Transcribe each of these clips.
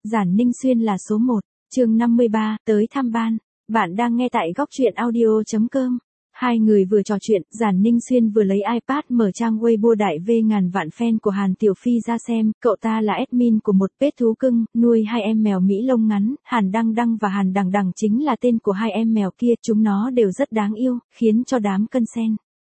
Giản Ninh Xuyên là số 1, chương 53, tới thăm ban. Bạn đang nghe tại góc truyện audio.com. Hai người vừa trò chuyện, Giản Ninh Xuyên vừa lấy iPad mở trang Weibo đại V ngàn vạn fan của Hàn Tiểu Phi ra xem, cậu ta là admin của một page thú cưng, nuôi hai em mèo Mỹ lông ngắn, Hàn Đăng Đăng và Hàn Đằng Đằng chính là tên của hai em mèo kia, chúng nó đều rất đáng yêu, khiến cho đám cân sen.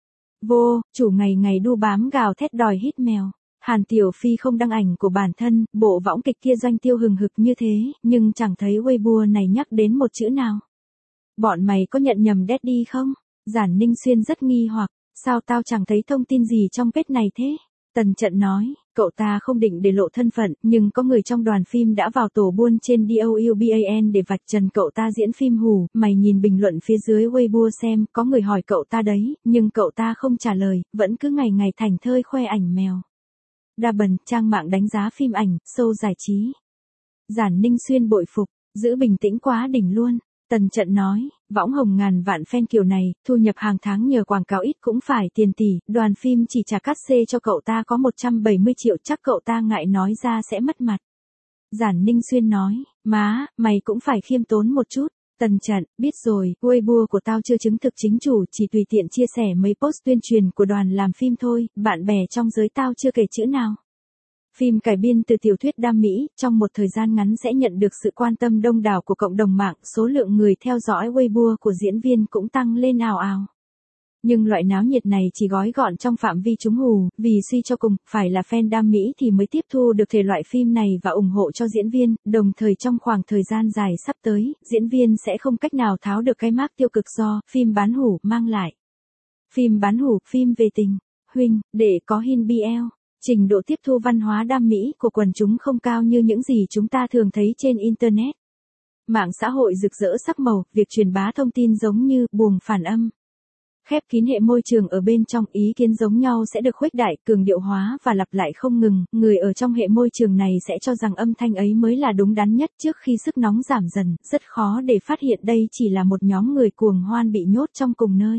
Vô, chủ ngày ngày đu bám gào thét đòi hít mèo. Hàn Tiểu Phi không đăng ảnh của bản thân, bộ võng kịch kia doanh tiêu hừng hực như thế, nhưng chẳng thấy Weibo này nhắc đến một chữ nào. Bọn mày có nhận nhầm daddy không? Giản Ninh Xuyên rất nghi hoặc, sao tao chẳng thấy thông tin gì trong page này thế? Tần Trận nói, cậu ta không định để lộ thân phận, nhưng có người trong đoàn phim đã vào tổ buôn trên DOUBAN để vạch trần cậu ta diễn phim hù, mày nhìn bình luận phía dưới Weibo xem, có người hỏi cậu ta đấy, nhưng cậu ta không trả lời, vẫn cứ ngày ngày thảnh thơi khoe ảnh mèo. Đa bần, trang mạng đánh giá phim ảnh, show giải trí. Giản Ninh Xuyên bội phục, giữ bình tĩnh quá đỉnh luôn. Tần Trận nói, võng hồng ngàn vạn fan kiểu này, thu nhập hàng tháng nhờ quảng cáo ít cũng phải tiền tỷ, đoàn phim chỉ trả cát xê cho cậu ta có 170 triệu, chắc cậu ta ngại nói ra sẽ mất mặt. Giản Ninh Xuyên nói, má, mày cũng phải khiêm tốn một chút. Tần Trận, biết rồi, Weibo của tao chưa chứng thực chính chủ, chỉ tùy tiện chia sẻ mấy post tuyên truyền của đoàn làm phim thôi, bạn bè trong giới tao chưa kể chữ nào. Phim cải biên từ tiểu thuyết đam mỹ, trong một thời gian ngắn sẽ nhận được sự quan tâm đông đảo của cộng đồng mạng, số lượng người theo dõi Weibo của diễn viên cũng tăng lên ào ào. Nhưng loại náo nhiệt này chỉ gói gọn trong phạm vi chúng hù, vì suy cho cùng, phải là fan đam mỹ thì mới tiếp thu được thể loại phim này và ủng hộ cho diễn viên, đồng thời trong khoảng thời gian dài sắp tới, diễn viên sẽ không cách nào tháo được cái mác tiêu cực do phim bán hủ mang lại. Phim bán hủ, phim về tình, huynh, để có hin BL. Trình độ tiếp thu văn hóa đam mỹ của quần chúng không cao như những gì chúng ta thường thấy trên Internet. Mạng xã hội rực rỡ sắc màu, việc truyền bá thông tin giống như buồng phản âm. Khép kín hệ môi trường ở bên trong, ý kiến giống nhau sẽ được khuếch đại, cường điệu hóa và lặp lại không ngừng, người ở trong hệ môi trường này sẽ cho rằng âm thanh ấy mới là đúng đắn nhất trước khi sức nóng giảm dần, rất khó để phát hiện đây chỉ là một nhóm người cuồng hoan bị nhốt trong cùng nơi.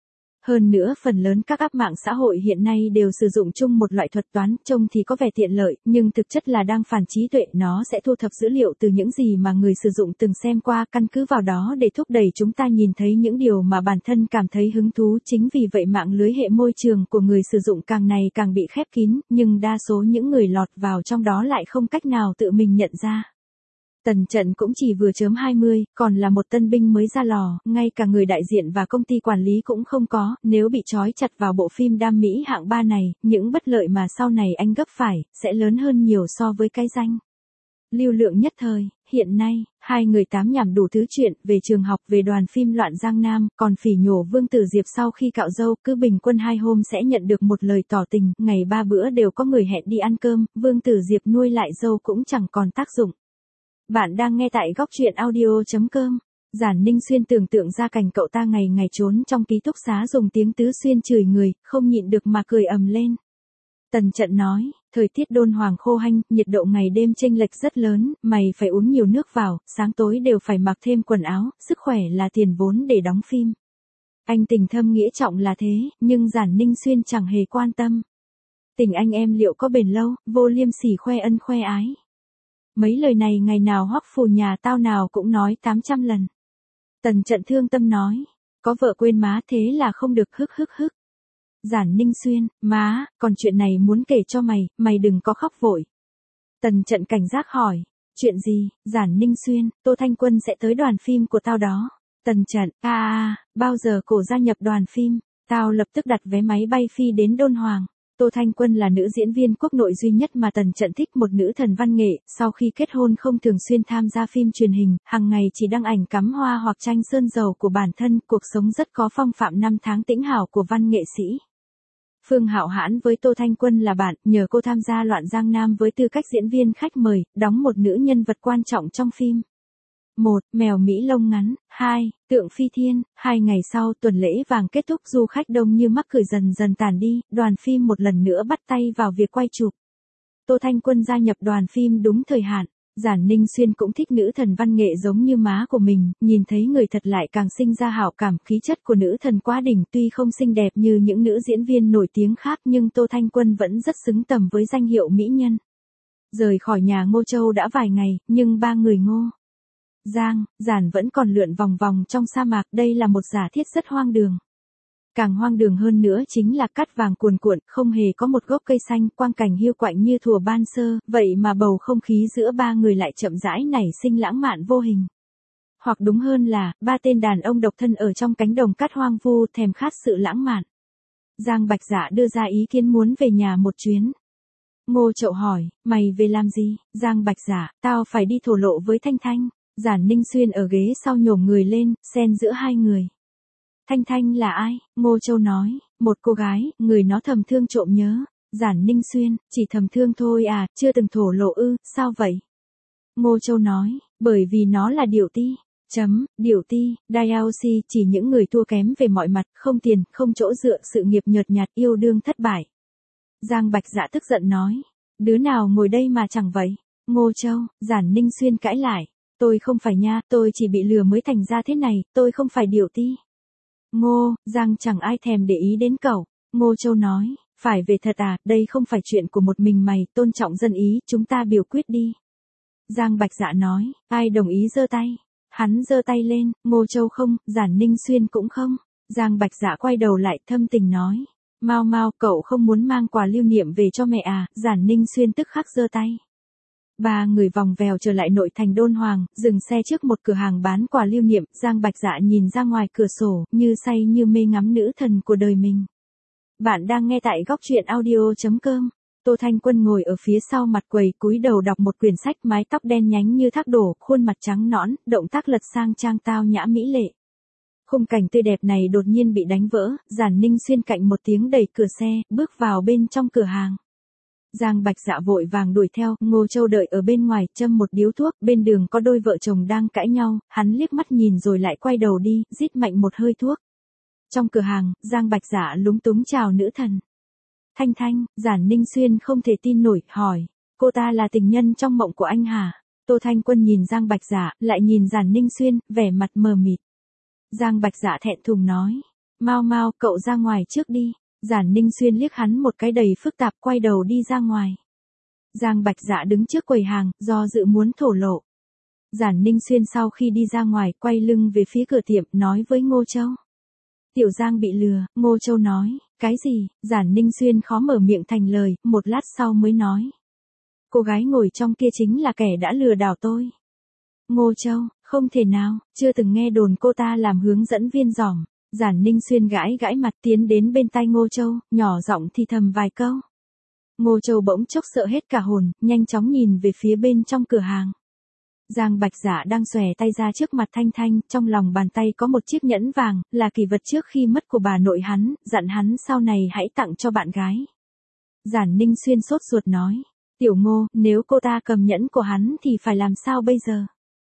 Hơn nữa phần lớn các app mạng xã hội hiện nay đều sử dụng chung một loại thuật toán, trông thì có vẻ tiện lợi, nhưng thực chất là đang phản trí tuệ, nó sẽ thu thập dữ liệu từ những gì mà người sử dụng từng xem qua, căn cứ vào đó để thúc đẩy chúng ta nhìn thấy những điều mà bản thân cảm thấy hứng thú, chính vì vậy mạng lưới hệ môi trường của người sử dụng càng ngày càng bị khép kín, nhưng đa số những người lọt vào trong đó lại không cách nào tự mình nhận ra. Tần Trận cũng chỉ vừa chớm 20, còn là một tân binh mới ra lò, ngay cả người đại diện và công ty quản lý cũng không có, nếu bị trói chặt vào bộ phim đam mỹ hạng 3 này, những bất lợi mà sau này anh gấp phải, sẽ lớn hơn nhiều so với cái danh. Lưu lượng nhất thời, hiện nay, hai người tám nhảm đủ thứ chuyện, về trường học, về đoàn phim Loạn Giang Nam, còn phỉ nhổ Vương Tử Diệp sau khi cạo râu, cứ bình quân 2 hôm sẽ nhận được một lời tỏ tình, ngày 3 bữa đều có người hẹn đi ăn cơm, Vương Tử Diệp nuôi lại râu cũng chẳng còn tác dụng. Bạn đang nghe tại góc truyện audio.com. Giản Ninh Xuyên tưởng tượng ra cảnh cậu ta ngày ngày trốn trong ký túc xá dùng tiếng tứ xuyên chửi người, không nhịn được mà cười ầm lên. Tần Trận nói, thời tiết đôn hoàng khô hanh, nhiệt độ ngày đêm chênh lệch rất lớn, mày phải uống nhiều nước vào, sáng tối đều phải mặc thêm quần áo, sức khỏe là tiền vốn để đóng phim. Anh tình thâm nghĩa trọng là thế, nhưng Giản Ninh Xuyên chẳng hề quan tâm. Tình anh em liệu có bền lâu, vô liêm sỉ khoe ân khoe ái. Mấy lời này ngày nào Hoắc Phù nhà tao nào cũng nói 800 lần. Tần Trận thương tâm nói, có vợ quên má thế là không được hức hức hức. Giản Ninh Xuyên, má, còn chuyện này muốn kể cho mày đừng có khóc vội. Tần Trận cảnh giác hỏi, chuyện gì? Giản Ninh Xuyên, Tô Thanh Quân sẽ tới đoàn phim của tao đó. Tần Trận, bao giờ cổ gia nhập đoàn phim, tao lập tức đặt vé máy bay phi đến Đôn Hoàng. Tô Thanh Quân là nữ diễn viên quốc nội duy nhất mà Tần Trận thích, một nữ thần văn nghệ, sau khi kết hôn không thường xuyên tham gia phim truyền hình, hàng ngày chỉ đăng ảnh cắm hoa hoặc tranh sơn dầu của bản thân, cuộc sống rất có phong phạm năm tháng tĩnh hảo của văn nghệ sĩ. Phương Hạo Hãn với Tô Thanh Quân là bạn, nhờ cô tham gia Loạn Giang Nam với tư cách diễn viên khách mời, đóng một nữ nhân vật quan trọng trong phim. 1. Mèo Mỹ lông ngắn. 2. Tượng Phi Thiên. 2 ngày sau, tuần lễ vàng kết thúc, du khách đông như mắc cười dần dần tàn đi, đoàn phim một lần nữa bắt tay vào việc quay chụp. Tô Thanh Quân gia nhập đoàn phim đúng thời hạn. Giản Ninh Xuyên cũng thích nữ thần văn nghệ giống như má của mình, nhìn thấy người thật lại càng sinh ra hảo cảm, khí chất của nữ thần quá đỉnh, tuy không xinh đẹp như những nữ diễn viên nổi tiếng khác nhưng Tô Thanh Quân vẫn rất xứng tầm với danh hiệu mỹ nhân. Rời khỏi nhà Ngô Châu đã vài ngày, nhưng ba người Ngô, Giang, Giản vẫn còn lượn vòng vòng trong sa mạc, đây là một giả thiết rất hoang đường. Càng hoang đường hơn nữa chính là cát vàng cuồn cuộn, không hề có một gốc cây xanh, quang cảnh hiu quạnh như thuở ban sơ, vậy mà bầu không khí giữa ba người lại chậm rãi nảy sinh lãng mạn vô hình. Hoặc đúng hơn là, ba tên đàn ông độc thân ở trong cánh đồng cát hoang vu thèm khát sự lãng mạn. Giang Bạch Dạ đưa ra ý kiến muốn về nhà một chuyến. Ngô Chậu hỏi, mày về làm gì? Giang Bạch Dạ, tao phải đi thổ lộ với Thanh Thanh. Giản Ninh Xuyên ở ghế sau nhổm người lên, xen giữa hai người. Thanh Thanh là ai? Ngô Châu nói, một cô gái, người nó thầm thương trộm nhớ. Giản Ninh Xuyên, chỉ thầm thương thôi à, chưa từng thổ lộ ư, sao vậy? Ngô Châu nói, bởi vì nó là điểu ti. Điểu ti, Diaoxy chỉ những người thua kém về mọi mặt, không tiền, không chỗ dựa, sự nghiệp nhợt nhạt, yêu đương thất bại. Giang Bạch Dạ tức giận nói, đứa nào ngồi đây mà chẳng vậy? Ngô Châu, Giản Ninh Xuyên cãi lại, tôi không phải nha, tôi chỉ bị lừa mới thành ra thế này, tôi không phải điểu ti. Ngô, Giang chẳng ai thèm để ý đến cậu. Ngô Châu nói, phải về thật à, đây không phải chuyện của một mình mày, tôn trọng dân ý, chúng ta biểu quyết đi. Giang Bạch Dạ nói, ai đồng ý giơ tay? Hắn giơ tay lên, Ngô Châu không, Giản Ninh Xuyên cũng không. Giang Bạch Dạ quay đầu lại thâm tình nói, Mau mau, cậu không muốn mang quà lưu niệm về cho mẹ à? Giản Ninh Xuyên tức khắc giơ tay. Ba người vòng vèo trở lại nội thành Đôn Hoàng, dừng xe trước một cửa hàng bán quà lưu niệm, Giang Bạch Dạ nhìn ra ngoài cửa sổ, như say như mê ngắm nữ thần của đời mình. Bạn đang nghe tại góc truyện audio.com. Tô Thanh Quân ngồi ở phía sau mặt quầy, cúi đầu đọc một quyển sách, mái tóc đen nhánh như thác đổ, khuôn mặt trắng nõn, động tác lật sang trang tao nhã mỹ lệ. Khung cảnh tươi đẹp này đột nhiên bị đánh vỡ, Giản Ninh Xuyên cạnh một tiếng đẩy cửa xe, bước vào bên trong cửa hàng. Giang Bạch Dạ vội vàng đuổi theo, Ngô Châu đợi ở bên ngoài, châm một điếu thuốc, bên đường có đôi vợ chồng đang cãi nhau, hắn liếc mắt nhìn rồi lại quay đầu đi, rít mạnh một hơi thuốc. Trong cửa hàng, Giang Bạch Dạ lúng túng chào nữ thần. Thanh Thanh, Giản Ninh Xuyên không thể tin nổi, hỏi, cô ta là tình nhân trong mộng của anh hả? Tô Thanh Quân nhìn Giang Bạch Dạ, lại nhìn Giản Ninh Xuyên, vẻ mặt mờ mịt. Giang Bạch Dạ thẹn thùng nói, mau mau, cậu ra ngoài trước đi. Giản Ninh Xuyên liếc hắn một cái đầy phức tạp, quay đầu đi ra ngoài. Giang Bạch Dạ đứng trước quầy hàng, do dự muốn thổ lộ. Giản Ninh Xuyên sau khi đi ra ngoài, quay lưng về phía cửa tiệm, nói với Ngô Châu. Tiểu Giang bị lừa. Ngô Châu nói, cái gì? Giản Ninh Xuyên khó mở miệng thành lời, một lát sau mới nói. Cô gái ngồi trong kia chính là kẻ đã lừa đảo tôi. Ngô Châu, không thể nào, chưa từng nghe đồn cô ta làm hướng dẫn viên giỏm. Giản Ninh Xuyên gãi gãi mặt tiến đến bên tai Ngô Châu, nhỏ giọng thì thầm vài câu. Ngô Châu bỗng chốc sợ hết cả hồn, nhanh chóng nhìn về phía bên trong cửa hàng. Giang Bạch Dạ đang xòe tay ra trước mặt Thanh Thanh, trong lòng bàn tay có một chiếc nhẫn vàng, là kỷ vật trước khi mất của bà nội hắn, dặn hắn sau này hãy tặng cho bạn gái. Giản Ninh Xuyên sốt ruột nói, Tiểu Ngô, nếu cô ta cầm nhẫn của hắn thì phải làm sao bây giờ?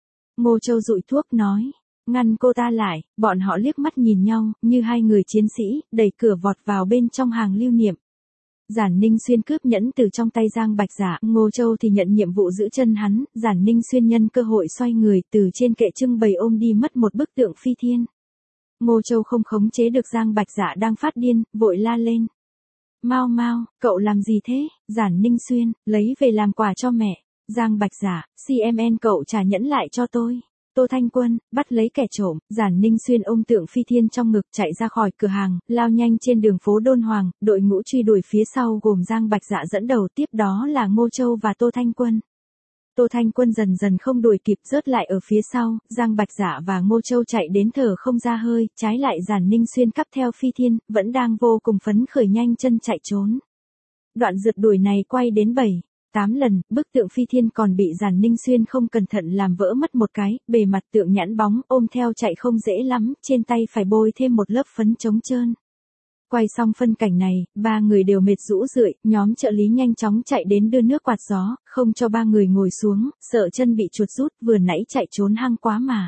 Ngô Châu dụi thuốc nói, ngăn cô ta lại, bọn họ liếc mắt nhìn nhau, như hai người chiến sĩ, đẩy cửa vọt vào bên trong hàng lưu niệm. Giản Ninh Xuyên cướp nhẫn từ trong tay Giang Bạch Dạ, Ngô Châu thì nhận nhiệm vụ giữ chân hắn, Giản Ninh Xuyên nhân cơ hội xoay người, từ trên kệ trưng bày ôm đi mất một bức tượng phi thiên. Ngô Châu không khống chế được Giang Bạch Dạ đang phát điên, vội la lên. Mau mau, cậu làm gì thế? Giản Ninh Xuyên, lấy về làm quà cho mẹ. Giang Bạch Dạ, CMN cậu trả nhẫn lại cho tôi. Tô Thanh Quân, bắt lấy kẻ trộm. Giản Ninh Xuyên ôm tượng phi thiên trong ngực chạy ra khỏi cửa hàng, lao nhanh trên đường phố Đôn Hoàng, đội ngũ truy đuổi phía sau gồm Giang Bạch Dạ dẫn đầu, tiếp đó là Ngô Châu và Tô Thanh Quân. Tô Thanh Quân dần dần không đuổi kịp, rớt lại ở phía sau, Giang Bạch Dạ và Ngô Châu chạy đến thở không ra hơi, trái lại Giản Ninh Xuyên cắp theo phi thiên, vẫn đang vô cùng phấn khởi nhanh chân chạy trốn. Đoạn rượt đuổi này quay đến 7-8 lần, bức tượng phi thiên còn bị Giản Ninh Xuyên không cẩn thận làm vỡ mất một cái, bề mặt tượng nhẵn bóng, ôm theo chạy không dễ lắm, trên tay phải bôi thêm một lớp phấn chống trơn. Quay xong phân cảnh này, ba người đều mệt rũ rượi, nhóm trợ lý nhanh chóng chạy đến đưa nước quạt gió, không cho ba người ngồi xuống, sợ chân bị chuột rút, vừa nãy chạy trốn hăng quá mà.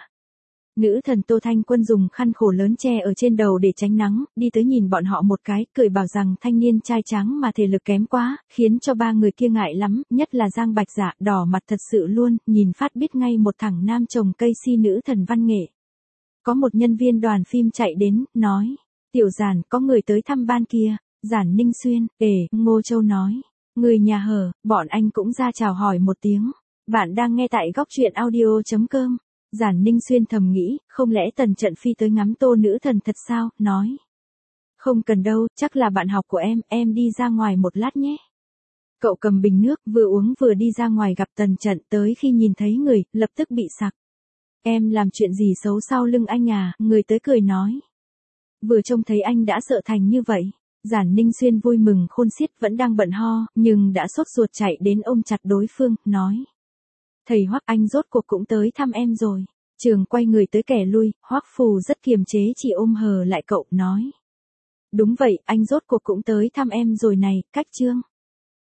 Nữ thần Tô Thanh Quân dùng khăn khổ lớn che ở trên đầu để tránh nắng, đi tới nhìn bọn họ một cái, cười bảo rằng thanh niên trai tráng mà thể lực kém quá, khiến cho ba người kia ngại lắm, nhất là Giang Bạch Dạ, đỏ mặt thật sự luôn, nhìn phát biết ngay một thằng nam trồng cây si nữ thần văn nghệ. Có một nhân viên đoàn phim chạy đến, nói, Tiểu Giản, có người tới thăm ban kia. Giản Ninh Xuyên, Ngô Châu nói, Người nhà hở, bọn anh cũng ra chào hỏi một tiếng. Bạn đang nghe tại góc truyện audio.com. Giản Ninh Xuyên thầm nghĩ, không lẽ Tần Trận Phi tới ngắm Tô nữ thần thật sao, nói. Không cần đâu, chắc là bạn học của em đi ra ngoài một lát nhé. Cậu cầm bình nước, vừa uống vừa đi ra ngoài gặp Tần Trận, tới khi nhìn thấy người, lập tức bị sặc. Em làm chuyện gì xấu sau lưng anh à, người tới cười nói. Vừa trông thấy anh đã sợ thành như vậy. Giản Ninh Xuyên vui mừng khôn xiết, vẫn đang bận ho, nhưng đã sốt ruột chạy đến ôm chặt đối phương, nói. Thầy Hoắc, anh rốt cuộc cũng tới thăm em rồi. Trường quay người tới kẻ lui, Hoắc Phù rất kiềm chế chỉ ôm hờ lại cậu, nói. Đúng vậy, anh rốt cuộc cũng tới thăm em rồi này, Cách Trương.